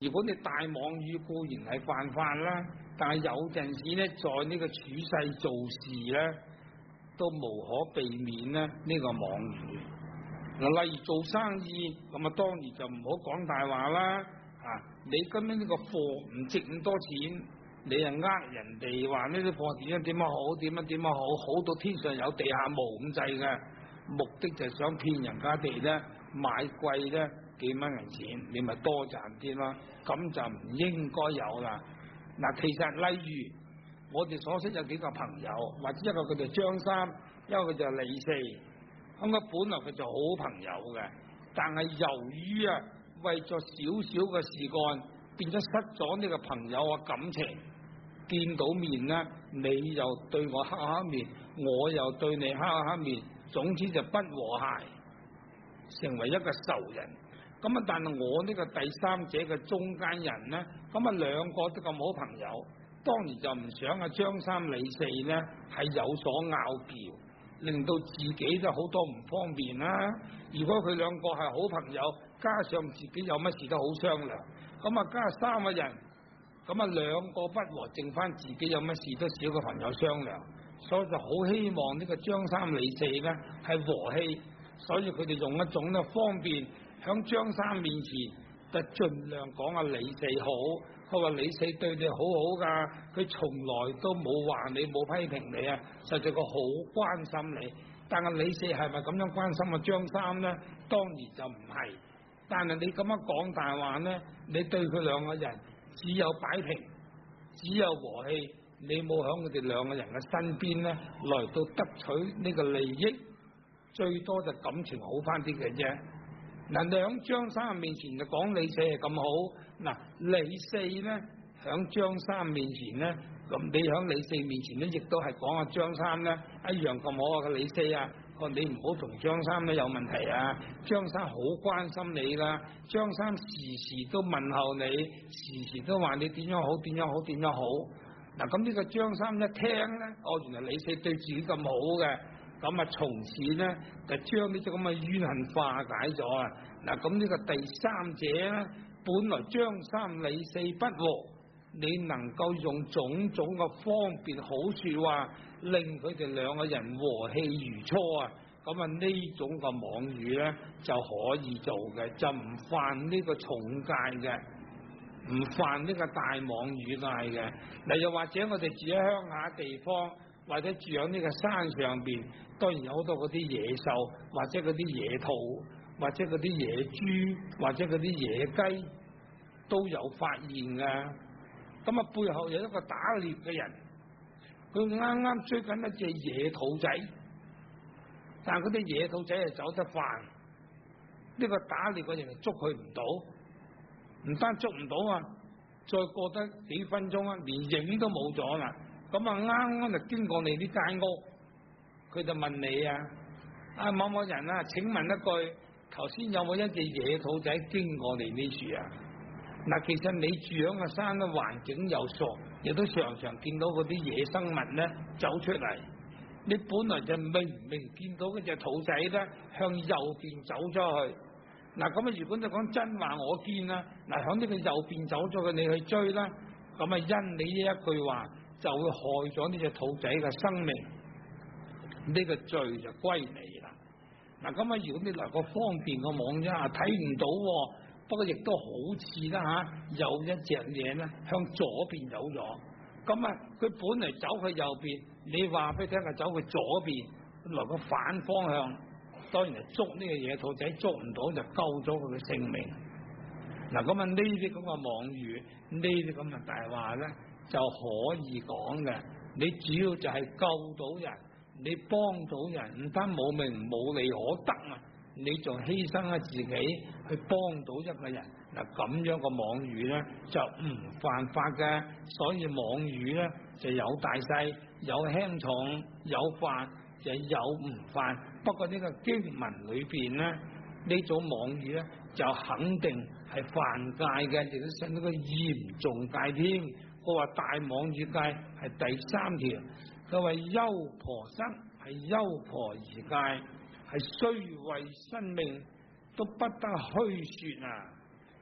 如果你大妄語固然係犯法啦，但係有陣時咧，在呢個處世做事咧，都無可避免咧呢個妄語。嗱，例如做生意，咁啊當然就唔好講大話啦。你今日呢個貨唔值咁多錢，你又人哋話呢啲貨點樣好，點樣好，好到天上有地下無咁滯嘅，目的就係想騙人家哋咧買貴咧幾蚊銀錢，你咪多賺啲咯，咁就唔應該有啦。嗱，其實例如我哋所識有幾個朋友，或者一個佢就張三，一個佢就李四，咁啊本來佢就好朋友嘅，但係由於為咗少少嘅事幹，變咗失咗呢個朋友嘅感情，見到面啦，你又對我黑黑面，我又對你黑黑面，總之就不和諧，成為一個仇人。咁啊，但係我呢個第三者嘅中間人呢，咁啊兩個都咁好朋友，當然就唔想張三李四呢係有所拗撬，令到自己都好多唔方便啦。如果佢兩個係好朋友，加上自己有乜事都好商量，咁啊加三個人，咁啊兩個不和，剩翻自己有乜事都少個朋友商量，所以就好希望呢個張三李四呢係和氣，所以佢哋用一種咧方便。響張三面前就盡量講李四好，佢話李四對你好好噶，佢從來都冇話你冇批評你啊，實在佢好關心你。但係李四係咪咁樣關心張三呢？當然就唔係。但係你咁樣講大話呢，你對佢兩個人只有擺平，只有和氣，你冇響佢哋兩個人嘅身邊呢來到得取呢個利益，最多就感情好翻啲嘅啫。嗱，你喺張三面前就講李四係咁好，嗱李四咧喺張三面前咧，咁你喺李四面前咧，亦都係講張三咧一樣咁好啊！個李四啊，佢話你唔好同張三咧有問題啊，張三好關心你噶，張三時時都問候你，時時都話你點樣好，點樣好，點樣好。嗱，咁呢個張三一聽咧，原來李四對自己咁好嘅。咁啊，從此咧就將呢種咁嘅怨恨化解咗啊！嗱，咁呢個第三者咧，本來張三李四不和，你能夠用種種嘅方便好說話，令佢哋兩個人和氣如初啊！咁啊，呢種嘅妄語咧就可以做嘅，就唔犯呢個重戒嘅，唔犯呢個大妄語戒嘅。嗱，又或者我哋住喺鄉下地方。或者住喺呢個山上邊，當然有好多嗰啲野獸，或者嗰啲野兔，或者嗰啲野豬，或者嗰啲野雞都有發現㗎。咁啊，背後有一個打獵嘅人，佢啱啱追緊一隻野兔仔，但係嗰啲野兔仔係走得快，呢個打獵嘅人就捉佢唔到，唔單捉唔到啊，再過得幾分鐘啊，連影都冇咗啦。咁啊，啱啱就經過你呢間屋，佢就問你啊，某某人啊，請問一句，頭先有冇一隻野兔仔經過你呢處啊？嗱，其實你住響個山嘅環境又傻，亦都常常見到嗰啲野生物咧走出嚟。你本來就明明見到嗰隻兔仔咧向右邊走咗去，嗱咁啊，如果你講真話我見啦，嗱響呢個右邊走咗嘅，你去追啦，咁啊因你呢一句話。就會害咗呢隻兔仔嘅生命，呢個罪就歸你啦。嗱，咁啊，如果你嚟個方便嘅網啫，睇唔到，不過亦都好似啦有一隻嘢咧向左邊走咗，咁啊，佢本嚟走去右邊，你話俾佢聽係走去左邊，來個反方向，當然係捉呢個野兔仔，捉唔到就救咗佢嘅性命。嗱，咁啊呢啲咁嘅妄語，呢啲咁嘅大話咧。就可以講嘅，你主要就係救到人，你幫到人，唔單冇名冇利可得啊，你仲犧牲咗自己去幫到一個人，嗱咁樣個妄語咧就唔犯法嘅，所以妄語咧就有大細，有輕重，有犯就有唔犯。不過呢個經文裏邊咧呢種妄語咧就肯定係犯戒嘅，亦都上到個嚴重戒添。佢話大妄語戒係第3條，佢話優婆塞係優婆夷戒，係雖為生命都不得虛說啊！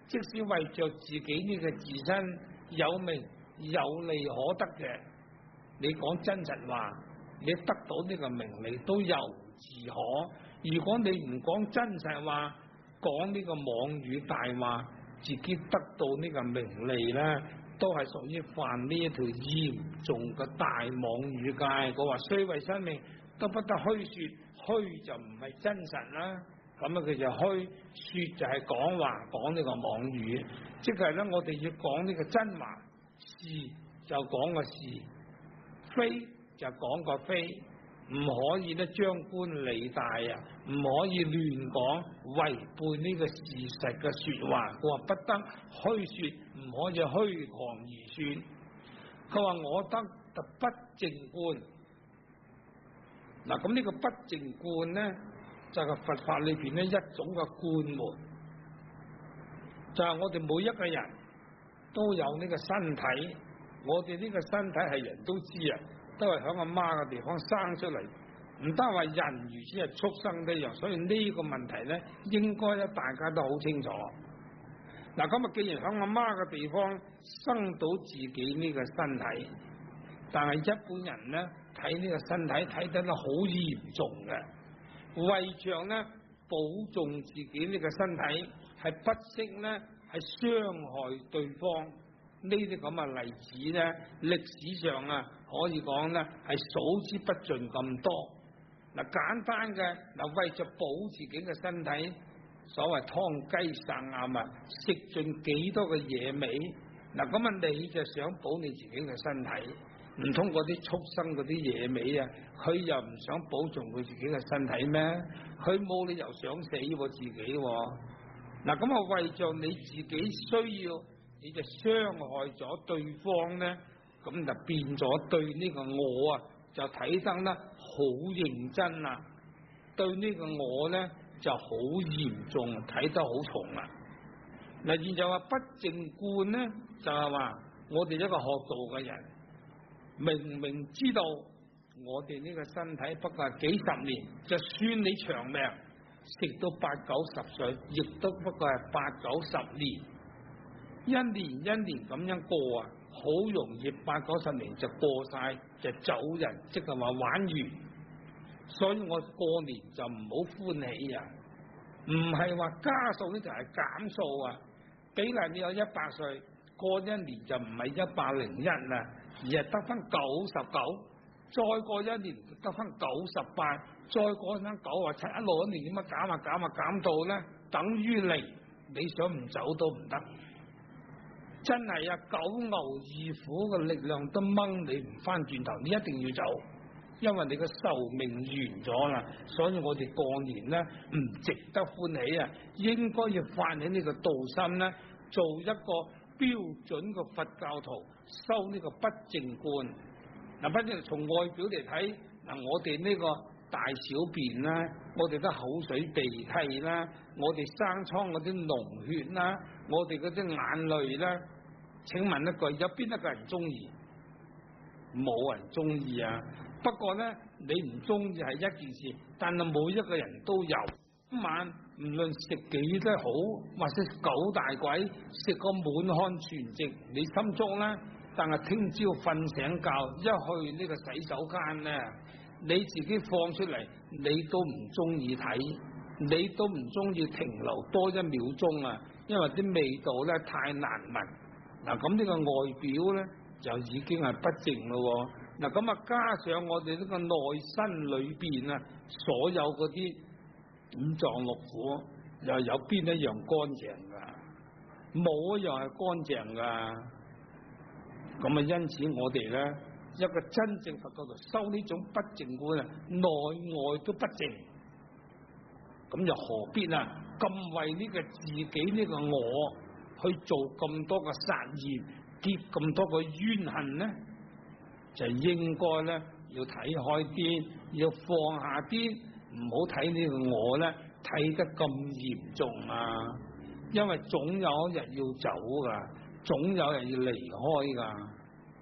即使為着自己呢個自身有名有利可得嘅，你講真實話，你得到呢個名利都由自可。如果你唔講真實話，講呢個妄語大話，自己得到呢個名利咧，都係屬於犯呢一條嚴重嘅大妄語戒。佢話雖為生命，都不得虛說，虛就唔係真實啦。咁啊，佢就虛說就係講話，講呢個妄語，即係咧，我哋要講呢個真話，是就講個是，非就講個非，唔可以咧張冠李戴啊，唔可以亂講，違背呢個事實嘅說話。佢話不得虛說，唔可以虛狂而算。佢話我得不正觀。嗱，咁呢個不正觀咧，就係佛法裏邊咧一種嘅觀門，就係我哋每一個人都有呢個身體，我哋呢個身體係人都知啊，都係響阿媽嘅地方生出嚟，唔單話人如此係畜生一樣，所以呢個問題咧，應該咧大家都好清楚。嗱，咁啊，既然響阿媽嘅地方生到自己呢個身體，但係一般人咧睇呢個身體睇得咧好嚴重嘅。為着咧保重自己呢個身體，係不惜咧係傷害對方，呢啲咁嘅例子咧，歷史上啊可以講咧係數之不盡咁多。嗱，簡單嘅嗱，為着保自己嘅身體，所謂劏雞殺鴨啊，食盡幾多嘅野味，嗱咁啊你就想保你自己嘅身體，唔通嗰啲畜生嗰啲野味啊，佢又唔想保重佢自己嘅身體咩？佢冇理由想死自己。嗱咁啊，為着你自己需要，你就傷害咗對方咧，咁就變咗對呢個我啊，就睇得咧好認真啦，對呢個我咧就好嚴重，睇得好重啦。嗱，現在話不正觀咧，就係話我哋一個學道嘅人，明明知道我哋呢個身體不過係幾十年，就算你長命食到80、90歲，亦都不過係80、90年，一年一年咁樣過啊，好容易80、90年就過晒，就走人，即係話玩完。所以我過年就唔好歡喜啊，唔係話加數呢，就係減數啊。比例你有100歲，過一年就唔係101啦，而係得翻99，再過一年得翻98，再過翻97，一路一年點樣減到咧等於0，你想唔走都唔得。真係啊，九牛二虎嘅力量都掹你唔翻轉頭，你一定要走，因為你嘅壽命完咗啦。所以我哋過年咧唔值得歡喜啊，應該要發起呢個道心咧，做一個標準嘅佛教徒，修呢個不正觀。嗱，反正從外表嚟睇，嗱我哋呢個大小便啦，我哋嘅口水鼻涕啦，我哋生瘡嗰啲膿血啦，我哋嗰啲眼淚啦，請問一句，有邊一個人中意？冇人中意啊！不過咧，你唔中意係一件事，但係每一個人都有。今晚唔論食幾多好，或者9大簋，食個滿漢全席，你心中咧，但係聽朝瞓醒覺，一去呢個洗手間咧，你自己放出嚟，你都唔中意睇，你都唔中意停留多1秒鐘啊！因為啲味道咧太難聞。嗱，咁呢個外表咧就已經係不正咯。嗱，咁啊加上我哋呢個內身裏邊啊，所有嗰啲五臟六腑又有邊一樣乾淨噶？冇一樣係乾淨噶。咁啊，因此我哋咧一個真正佛教徒修呢種不正觀啊，內外都不正，咁又何必啊？咁為呢個自己呢個我去做咁多個殺業，結咁多個冤恨呢？就應該咧要睇開啲，要放下啲，唔好睇呢個我咧睇得咁嚴重啊！因為總有一日要走噶，總有人要離開噶。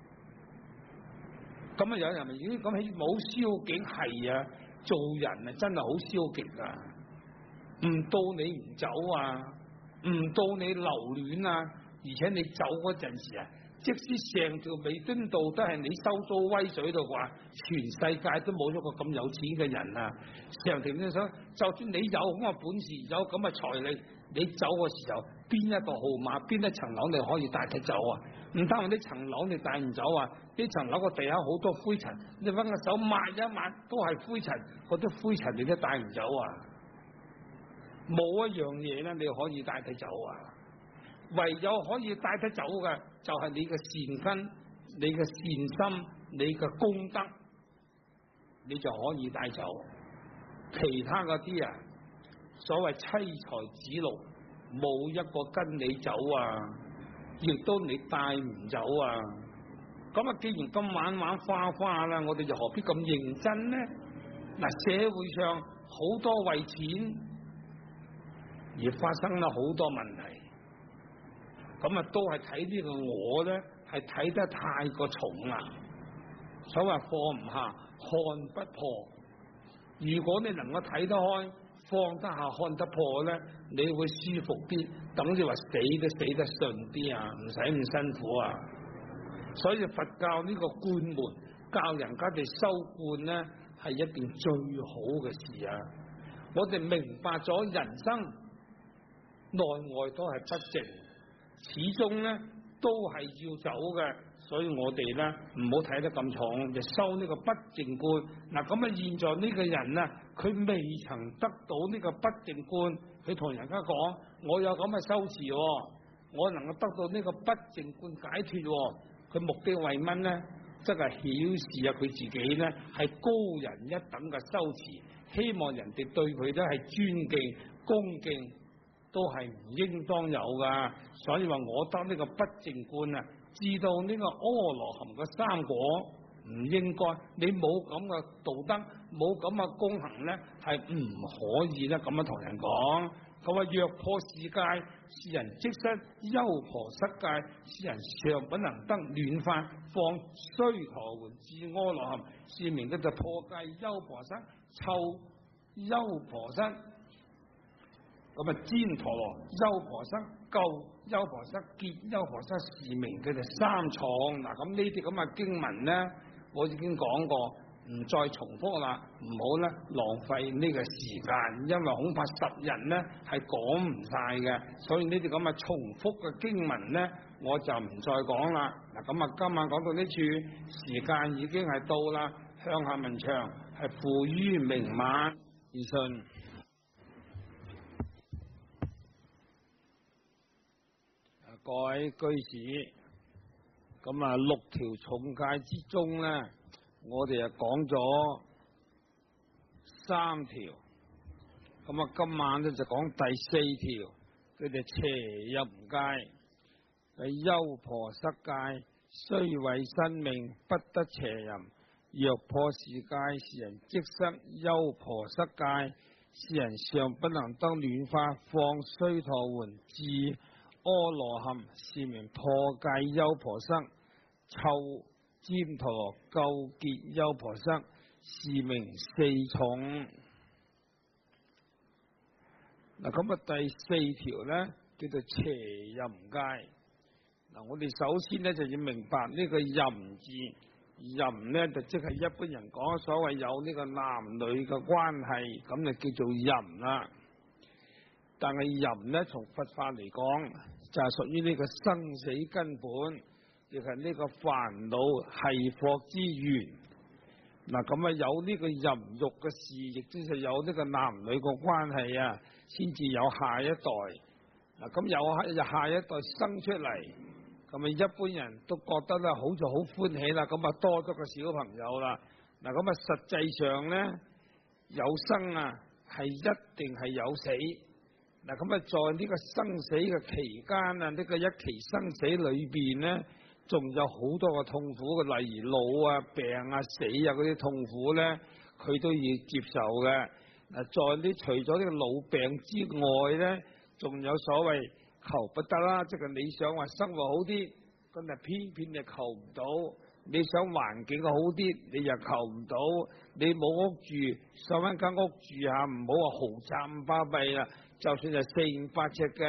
咁啊，有人咪咦咁起冇消極係啊？做人啊真係好消極啊！唔到你唔走啊！ 唔到你留戀啊，而且你走嗰陣時啊，即使成條彌敦道都係你收租威水度話，全世界都冇咗個咁有錢嘅人啊！成條你想，就算你有咁嘅本事，有咁嘅財力，你走嘅時候，邊一個號碼，邊一層樓你可以帶佢走啊？唔得，呢層樓你帶唔走啊！呢層樓個地下好多灰塵，你揾個手抹一抹都係灰塵，嗰啲灰塵你都帶唔走啊！冇一樣嘢咧，你可以帶佢走啊！唯有可以帶佢走嘅，就係你嘅善根、你嘅善心、你嘅功德，你就可以帶走。其他嗰啲啊，所謂妻財子祿，冇一個跟你走啊，亦都你帶唔走啊！咁啊，既然咁玩玩花花啦，我哋就何必咁認真呢？嗱，社會上好多為錢而發生咗好多問題，咁啊都係睇呢個我咧，係睇得太過重啦。所謂放唔下，看不破。如果你能夠睇得開，放得下，看得破咧，你會舒服啲，等於話死都死得順啲啊，唔使咁辛苦啊。所以佛教呢個灌門，教人家哋修灌咧，係一件最好嘅事啊。我哋明白咗人生內外都係不淨，始終咧都係要走嘅，所以我哋咧唔好睇得咁重，就修呢個不淨觀。嗱，咁啊，現在呢個人啊，佢未曾得到呢個不淨觀，佢同人家講：我有咁嘅修持，我能夠得到呢個不淨觀解脫。佢目的為乜咧？即係顯示啊，佢自己咧係高人一等嘅修持，希望人哋對佢咧係尊敬、恭敬，都係唔應當有噶。所以話我得呢個不淨觀啊，知道呢個阿羅漢嘅三果唔應該，你冇咁嘅道德，冇咁嘅功行咧，係唔可以咧咁樣同人講。佢話若破世界，是人即失優婆塞戒，是人尚不能得暖法，放須陀洹至阿羅漢，是名嘅就破戒優婆塞、臭優婆塞。咁啊，旃陀羅優婆塞、垢優婆塞、結優婆塞，是名佢哋三重。嗱，咁呢啲咁嘅經文咧，我已經講過。唔再重複啦，唔好咧浪費呢個時間，因為恐怕10日咧係講唔晒嘅，所以呢啲咁嘅重複嘅經文咧，我就唔再講啦。嗱，咁啊，今晚講到呢處，時間已經係到啦。向下文長係付於明晚而信。各位居士，咁啊6條重戒之中咧，我哋啊講咗3條，咁啊今晚咧就講第4條，佢哋邪淫戒。優婆塞戒，雖為生命，不得邪淫。若破是戒，是人即失優婆塞戒，是人尚不能得暖法，放須陀洹至阿羅漢，是名破戒優婆塞。臭旃陀羅垢結優婆塞，是名4重。嗱，咁啊第4條咧叫做邪淫戒。嗱，我哋首先咧就要明白呢個淫字，淫咧就即係一般人講所謂有呢個男女嘅關係，咁就叫做淫啦。但係淫咧從佛法嚟講，就係屬於呢個生死根本。亦係呢個煩惱繫縛之源。嗱，咁啊有呢個淫欲嘅事，亦即係有呢個男女嘅關係啊，先至有下一代。嗱，咁有下一代生出嚟，咁啊一般人都覺得咧好似好歡喜啦，咁啊多咗個小朋友啦。嗱，咁啊實際上咧有生啊係一定係有死。嗱，咁啊在呢個生死嘅期間啊，呢個一期生死裏邊咧，仲有好多個痛苦嘅，例如老啊、病啊、死啊嗰啲痛苦咧，佢都要接受嘅。嗱，在呢除咗呢個老病之外咧，仲有所謂求不得啦，即係你想話生活好啲，咁啊偏偏你求唔到；你想環境好啲，你又求唔到；你冇屋住，想揾間屋住下，唔好話豪宅咁巴閉啦，就算係400-500尺嘅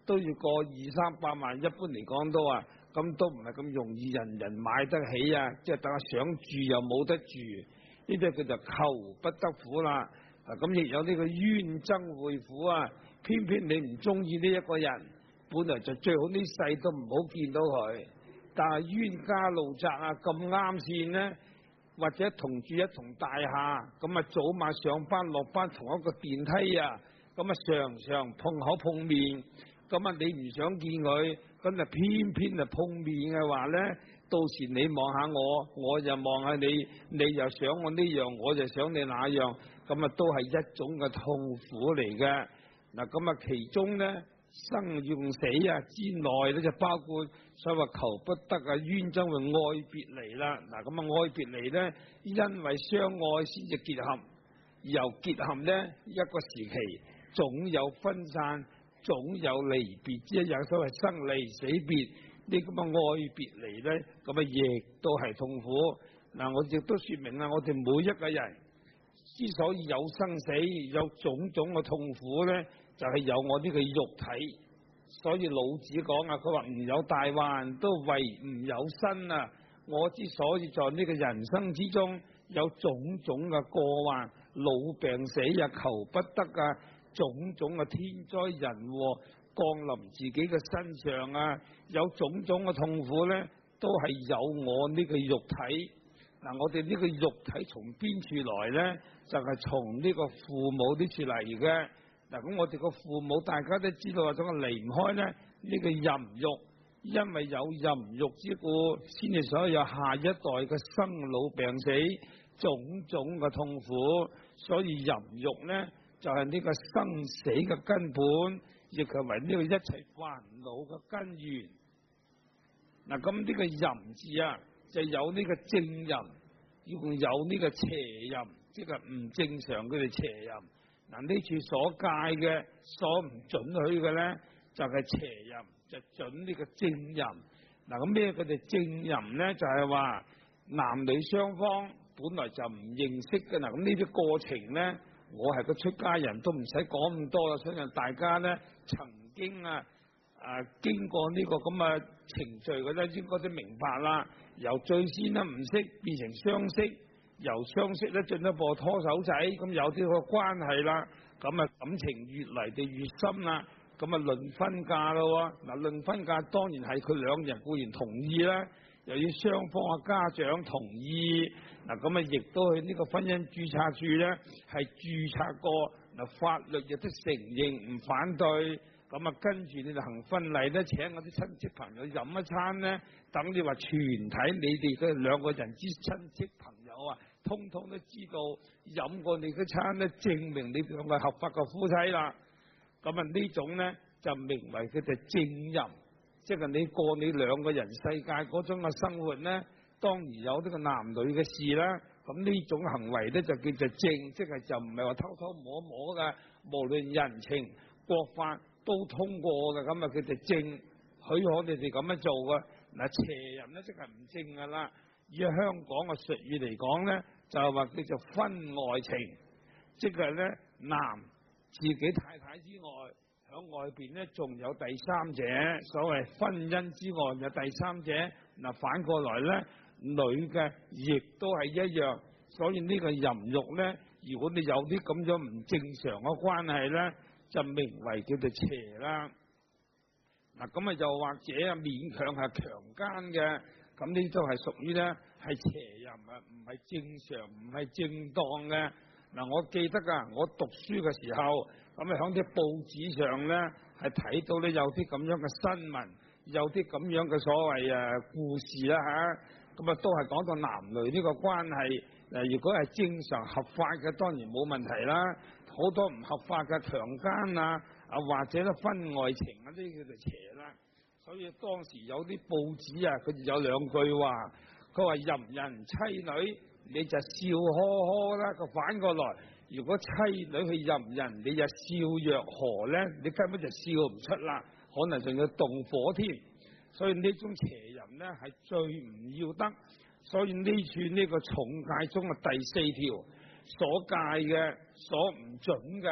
都要過200-300萬，一般嚟講都話，咁都唔係咁容易人人買得起啊！即係等下想住又冇得住，呢啲叫做求不得苦啦。咁亦有呢個冤憎會苦啊！偏偏你唔中意呢一個人，本來就最好呢世都唔好見到佢，但係冤家路窄啊，咁啱線呢，或者同住一棟大廈，咁啊早晚上班落班同一個電梯啊，咁啊常常碰口碰面，咁啊你唔想見佢，咁啊偏偏啊碰面嘅話呢，到時你望下我，我就望下你，你又想我呢樣，我就想你那樣，咁啊都係一種嘅痛苦嚟嘅。嗱，咁啊其中呢，生與死啊之內咧，就包括所謂求不得啊，冤憎會愛別離啦。嗱，咁啊愛別離咧，因為相愛先至結合，由結合咧一個時期，總有分散，總有離別之一，有所謂生離死別呢，咁啊愛別離咧，咁啊亦都係痛苦。嗱，我亦都說明啦，我哋每一個人之所以有生死，有種種嘅痛苦咧，就係有我呢個肉體。所以老子講啊，佢話唔有大患，都為唔有身啊。我之所以在呢個人生之中有種種嘅過患，老病死啊，求不得啊，種種嘅天災人禍降臨自己嘅身上啊，有種種嘅痛苦咧，都係有我呢個肉體。嗱，我哋呢個肉體從邊處來咧？就係從呢個父母呢處嚟嘅。嗱，咁我哋個父母大家都知道，總係離唔開咧呢個淫欲，因為有淫欲之故，先至所有下一代嘅生老病死種種嘅痛苦。所以淫欲咧就係呢個生死嘅根本，亦係為呢個一切煩惱嘅根源。嗱，咁呢個淫字啊，就有呢個正淫，要有呢個邪淫，即係唔正常佢哋邪淫。嗱，呢處所戒嘅，所唔准許嘅咧，就係邪淫，就准呢個正淫。嗱，咁咩佢哋正淫咧？就係話男女雙方本來就唔認識嘅。嗱，咁呢啲過程咧，我係個出家人都唔使講咁多啦，相信大家咧曾經經過呢個咁嘅程序嘅咧，應該都明白啦。由最先咧唔識變成相識，由相識咧進一步拖手仔，咁有啲個關係啦，咁啊感情越嚟就越深啦，咁啊論婚嫁咯。嗱，論婚嫁當然係佢兩人固然同意啦，又要雙方嘅家長同意。嗱，咁啊亦都去呢個婚姻註冊處咧係註冊過，嗱法律亦都承認唔反對。咁啊，跟住你哋行婚禮咧，請我啲親戚朋友飲一餐咧，等你話全體你哋嘅兩個人之親戚朋友啊，通通都知道飲過你嗰餐咧，證明你哋兩個合法嘅夫妻啦。咁啊呢種咧就名為佢哋正淫，即係你過你兩個人世界嗰種嘅生活咧，當然有呢個男女嘅事啦。咁呢種行為咧就叫做正，即係就唔係話偷偷摸摸嘅，無論人情國法都通過嘅。咁啊佢哋正許可你哋咁樣做嘅。嗱，邪淫咧即係唔正噶啦。以香港嘅術語嚟講咧，就係話叫做婚外情，即係咧男自己太太之外，響外邊咧仲有第三者，所謂婚姻之外有第三者。嗱，反過來咧，女嘅亦都係一樣。所以呢個淫欲咧，如果你有啲咁樣唔正常嘅關係咧，就名為叫做邪啦。嗱，咁啊又或者啊勉強係強姦嘅，咁呢都係屬於咧係邪淫啊，唔係正常，唔係正當嘅。嗱，我記得啊，我讀書嘅時候，咁啊響啲報紙上咧係睇到咧有啲咁樣嘅新聞，有啲咁樣嘅所謂故事啦吓，咁啊都係講到男女呢個關係。如果係正常合法嘅，當然冇問題啦。好多唔合法嘅強姦啊，或者咧婚外情啊，呢啲叫做邪啦。所以當時有啲報紙啊，佢哋有兩句話，佢話淫人妻女，你就笑呵呵啦。佢反過來，如果妻女去淫人，你就笑若何咧？你根本就笑唔出啦，可能仲要動火添。所以呢種邪淫咧係最唔要得。所以呢處呢個重戒中嘅第4條所戒嘅、所唔准嘅，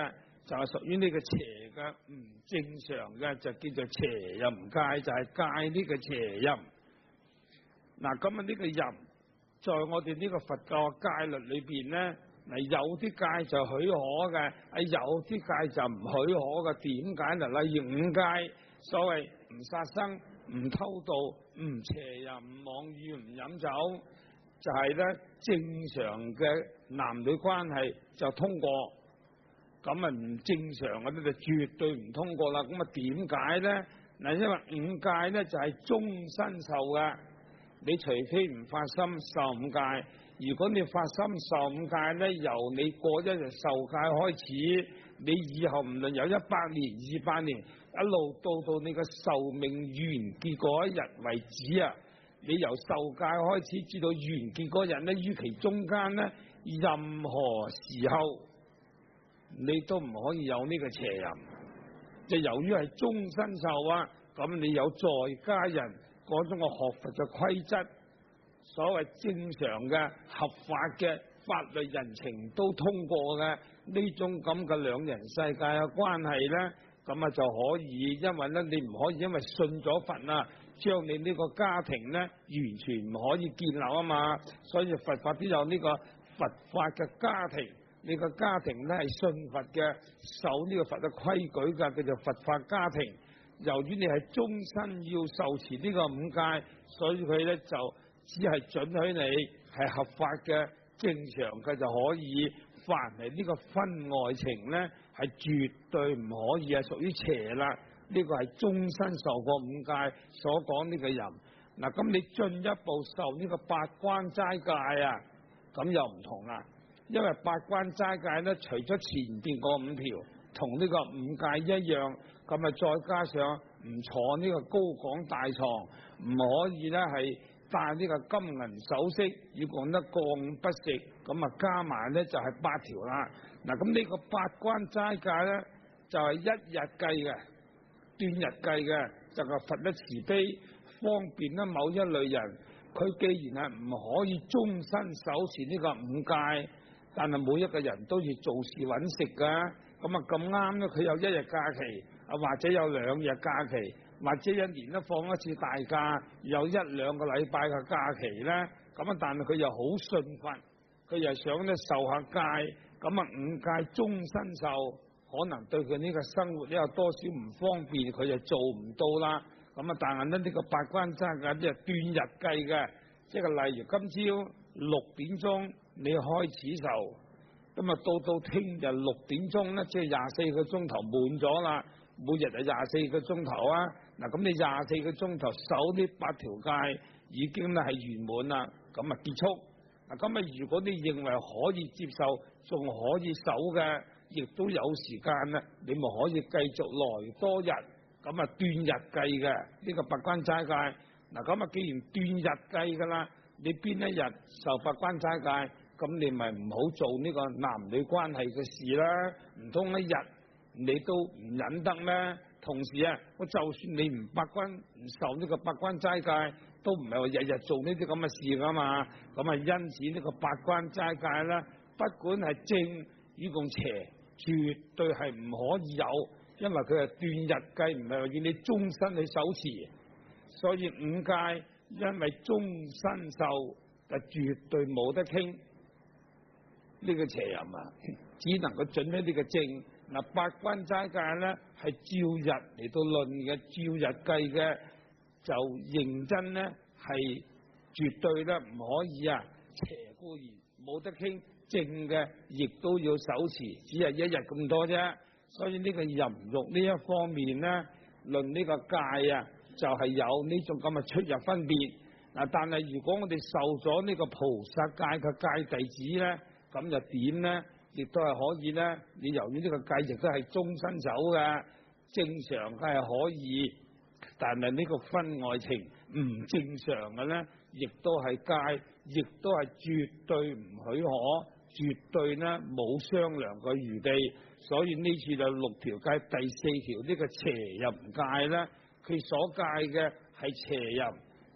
就係屬於呢個邪嘅唔正常嘅，就叫做邪淫戒，就係戒呢個邪淫。嗱，咁啊呢個淫，在我哋呢個佛教戒律裏邊咧，嗱有啲戒就許可嘅，有啲戒就唔許可嘅。點解嗱？例如五戒，所謂唔殺生、唔偷盜、唔邪淫、唔妄語、唔飲酒，就係咧正常嘅男女關係就通過。咁啊唔正常嗰啲就絕對唔通過啦。咁啊點解咧？嗱，因為五戒咧就係終身受嘅。你除非唔發心受五戒，如果你發心受五戒咧，由你過一日受戒開始，你以後唔論有100年、200年，一路到你個壽命完結嗰一日為止啊！你由受戒開始至到完結嗰日咧，於其中間咧，任何時候你都唔可以有呢個邪淫。就由於係終身受啊，咁你有在家人嗰種嘅學佛嘅規則，所謂正常嘅合法嘅法律人情都通過嘅呢種咁嘅兩人世界嘅關係咧，咁啊就可以，因為咧你唔可以因為信咗佛啊，將你呢個家庭咧完全唔可以建立啊嘛，所以佛法都有呢個佛法嘅家庭，你個家庭咧係信佛嘅，守呢個佛嘅規矩嘅，叫做佛法家庭。由於你係終身要受持呢個五戒，所以佢咧就只係准許你係合法嘅正常嘅就可以，凡係呢個婚外情咧係絕對唔可以係屬於邪啦。呢個係終身受過五戒所講呢個淫。嗱，咁你進一步受呢個八關齋戒啊，咁又唔同啦。因為八關齋戒咧，除咗前邊嗰5條同呢個五戒一樣，咁啊再加上唔坐呢個高廣大床，唔可以咧係戴呢個金銀首飾，要講得過午不食，咁啊加埋咧就係8條啦。嗱，咁呢個八關齋戒咧就係1日計嘅，斷日計嘅，就係佛的慈悲方便啦某一類人，佢既然係唔可以終身守持呢個五戒，但係每一個人都要做事揾食噶，咁啊咁啱咧，佢有1日假期，啊或者有2日假期，或者1年都放一次大假，有1-2個禮拜嘅假期咧，咁啊但係佢又好信佛，佢又想咧受下戒，咁啊五戒終身受，可能對佢呢個生活咧有多少唔方便，佢就做唔到啦。咁啊但係咧呢個八關齋戒即係斷日計嘅，即係例如今朝6點鐘你開始受，咁啊到聽日6點鐘咧，即係24個鐘頭滿咗啦，每日係24個鐘頭啊。嗱，咁你24個鐘頭守呢8條戒已經咧係圓滿啦，咁啊結束。嗱，咁啊如果你認為可以接受，仲可以守嘅，亦都有時間咧，你咪可以繼續來多日，咁啊斷日計嘅呢個八關齋戒。嗱，咁啊既然斷日計噶啦，你邊一日受八關齋戒，咁你咪唔好做呢個男女關係嘅事啦。唔通一日你都唔忍得咩？同時啊，我就算你唔受呢個八關齋戒，都唔係話日日做呢啲咁嘅事噶嘛。咁啊，因此呢個八關齋戒啦，不管係正與共邪，絕對係唔可以有，因為佢係斷日計，唔係話要你終身去守持。所以五戒因為終身受，就絕對冇得傾呢個邪淫啊，只能夠準喺呢個正。嗱，八關齋戒咧係照日嚟到論嘅，照日計嘅就認真咧係絕對咧唔可以啊，邪固然冇得傾，正嘅亦都要守持，只係1日咁多啫。所以呢個淫欲呢一方面咧，論呢個戒啊，就係有呢種咁嘅出入分別。嗱，但係如果我哋受咗呢個菩薩戒嘅戒弟子咧，咁就點咧？亦都係可以咧。你由於呢個戒亦都係終身守嘅，正常嘅係可以，但係呢個婚外情唔正常嘅咧，亦都係戒，亦都係絕對唔許可，絕對咧冇商量嘅餘地。所以呢次就6條戒第4條呢個邪淫戒咧，佢所戒嘅係邪淫。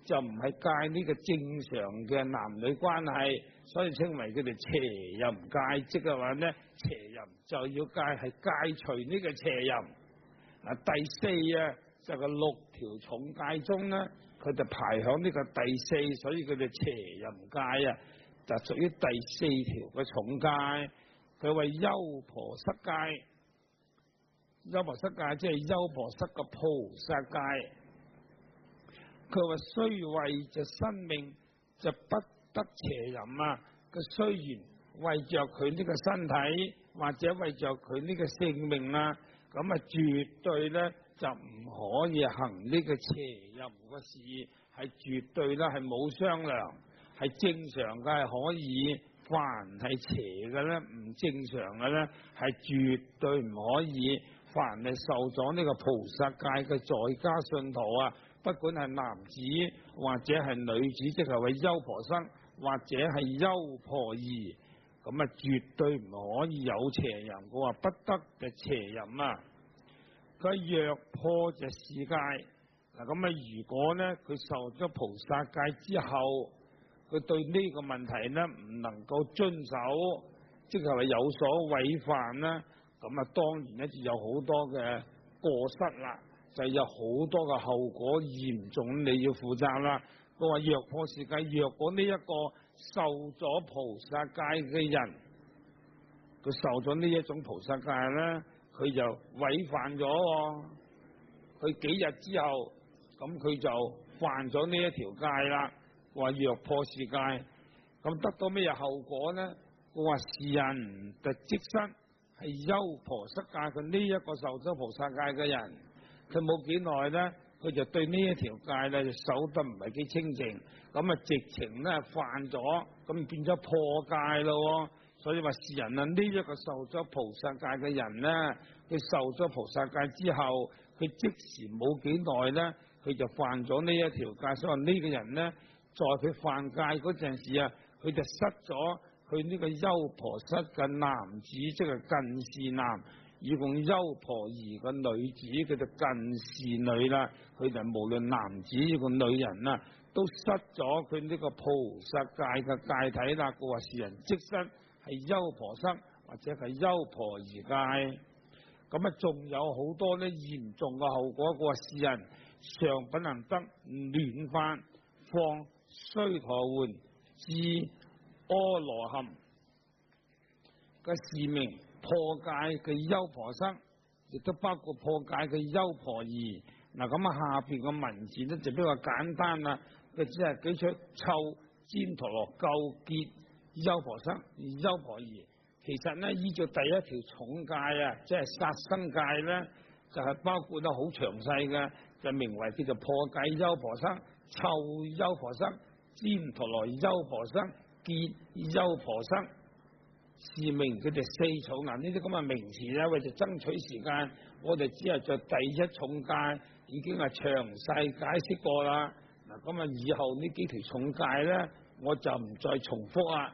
就唔係戒呢個正常嘅男女關係，所以稱為佢哋邪淫戒，即係話咧邪淫就要戒，係戒除呢個邪淫。嗱，第四啊就係6條重戒中咧，佢就排響呢個第四，所以佢哋邪淫戒啊就屬於第4條嘅重戒。佢為優婆塞戒，優婆塞戒即係優婆塞嘅菩薩戒。佢話雖為就生命就不得邪淫啊！佢雖然為着佢呢個身體或者為着佢呢個性命啊，咁啊絕對咧就唔可以行呢個邪淫嘅事，係絕對咧係冇商量，係正常嘅係可以，凡係邪嘅咧唔正常嘅咧係絕對唔可以。凡係受咗呢個菩薩戒嘅在家信徒啊，不管係男子或者係女子，即係為優婆塞或者係優婆夷，咁啊絕對唔可以有邪淫。我話不得嘅邪淫啊！佢若破就世戒嗱，咁啊如果咧佢受咗菩薩戒之後，佢對呢個問題咧唔能夠遵守，即係話有所違犯啦，咁啊當然咧就有好多嘅過失啦，就有好多嘅後果嚴重，你要負責啦。佢話若破世戒，若果呢一個受咗菩薩戒嘅人，佢受咗呢一種菩薩戒咧，佢就違犯咗，佢幾日之後，咁佢就犯咗呢一條戒啦。話若破世戒，咁得到咩後果呢？佢話是人就即身係優婆塞戒，佢呢一個受咗菩薩戒嘅人，佢冇幾耐咧，佢就對呢一條戒咧就守得唔係幾清淨，咁啊直情咧犯咗，咁變咗破戒咯。所以話是人啊，呢一個受咗菩薩戒嘅人咧，佢受咗菩薩戒之後，佢即時冇幾耐咧，佢就犯咗呢一條戒。所以話呢個人咧，在佢犯戒嗰陣時啊，佢就失咗佢呢個優婆塞嘅男子，即係近侍男；如果優婆夷嘅女子，佢就近侍女啦。佢就無論男子呢個女人啊，都失咗佢呢個菩薩戒嘅戒體啦。佢話是人即身係優婆塞或者係優婆夷戒。咁啊，仲有好多咧嚴重嘅後果。佢話是人尚不能得暖飯，放須陀洹至阿羅漢嘅是名破戒嘅優婆塞，亦都包括破戒嘅優婆夷。嗱，咁啊下邊嘅文字咧就比較簡單啦，佢只係舉出臭旃陀羅垢結優婆塞優婆夷。其實咧依照第一條重戒啊，即係殺生戒咧，就係包括得好詳細嘅，就名為叫做破戒優婆塞、臭優婆塞、旃陀羅優婆塞、結優婆塞，是名佢哋4重。嗱，呢啲咁嘅名詞咧，為咗爭取時間，我哋只係在第一重戒已經係詳細解釋過啦。嗱，咁啊以後呢幾條重戒咧，我就唔再重複啦。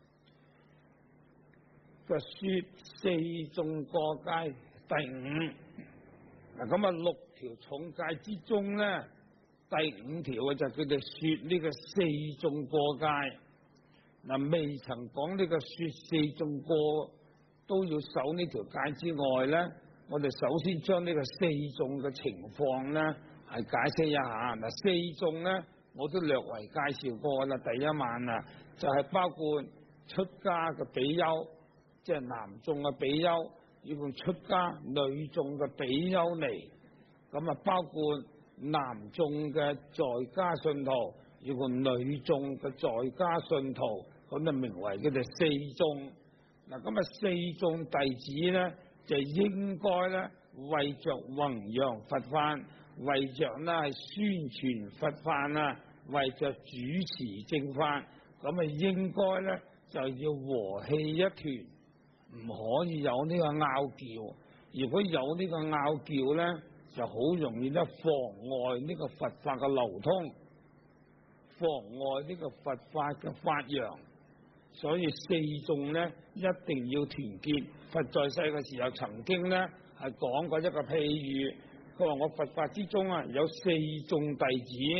就說4眾過戒第5。嗱，咁啊6條重戒之中咧，第5條嘅就叫做說呢個4眾過戒。嗱，未曾講呢個說4眾過都要守呢條戒之外咧，我哋首先將呢個4眾嘅情況咧係解釋一下。嗱，4眾咧我都略為介紹過啦。第一晚啊，就係包括出家嘅比丘，即係男眾嘅比丘，要用出家女眾嘅比丘尼，咁啊包括男眾嘅在家信徒，要用女眾嘅在家信徒，咁就名為佢哋4眾。嗱，咁啊4眾弟子咧就應該咧為着弘揚佛法，為着咧係宣傳佛法啊，為着主持正法，咁啊應該咧就要和氣一團，唔可以有呢個拗撬。如果有呢個拗撬咧，就好容易咧妨礙呢個佛法嘅流通，妨礙呢個佛法嘅發揚。所以4眾咧一定要團結。佛在世嘅時候曾經咧係講過一個譬喻，佢話我佛法之中啊有4眾弟子，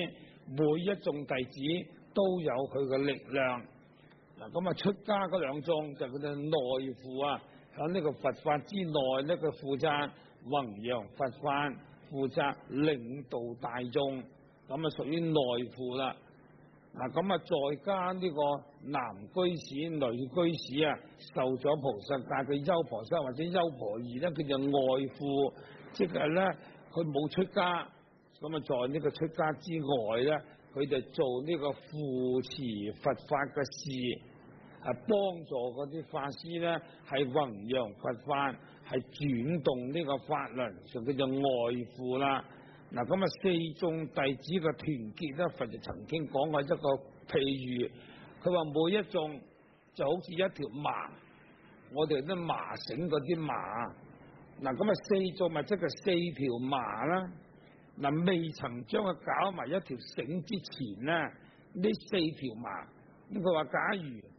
每一眾弟子都有佢嘅力量。嗱，咁啊出家嗰兩眾就叫做內父啊，喺呢個佛法之內咧，佢負責弘揚佛法，負責領導大眾，咁啊屬於內父啦。嗱，咁啊再加呢個男居士、女居士啊，受咗菩薩戒嘅優婆塞或者優婆夷咧，佢就外父，即係咧佢冇出家，咁啊在呢個出家之外咧，佢就做呢個扶持佛法嘅事，幫助嗰啲法師咧係弘揚佛法，係轉動呢個法輪，就叫做外父啦。嗱，咁啊四眾弟子嘅團結咧，佛就曾經講過一個譬喻，佢話每一眾就好似一條麻，我哋啲麻繩嗰啲麻，嗱咁啊四眾咪即係四條麻啦。嗱，未曾將佢搞埋一條繩之前咧，呢四條麻，咁佢話假如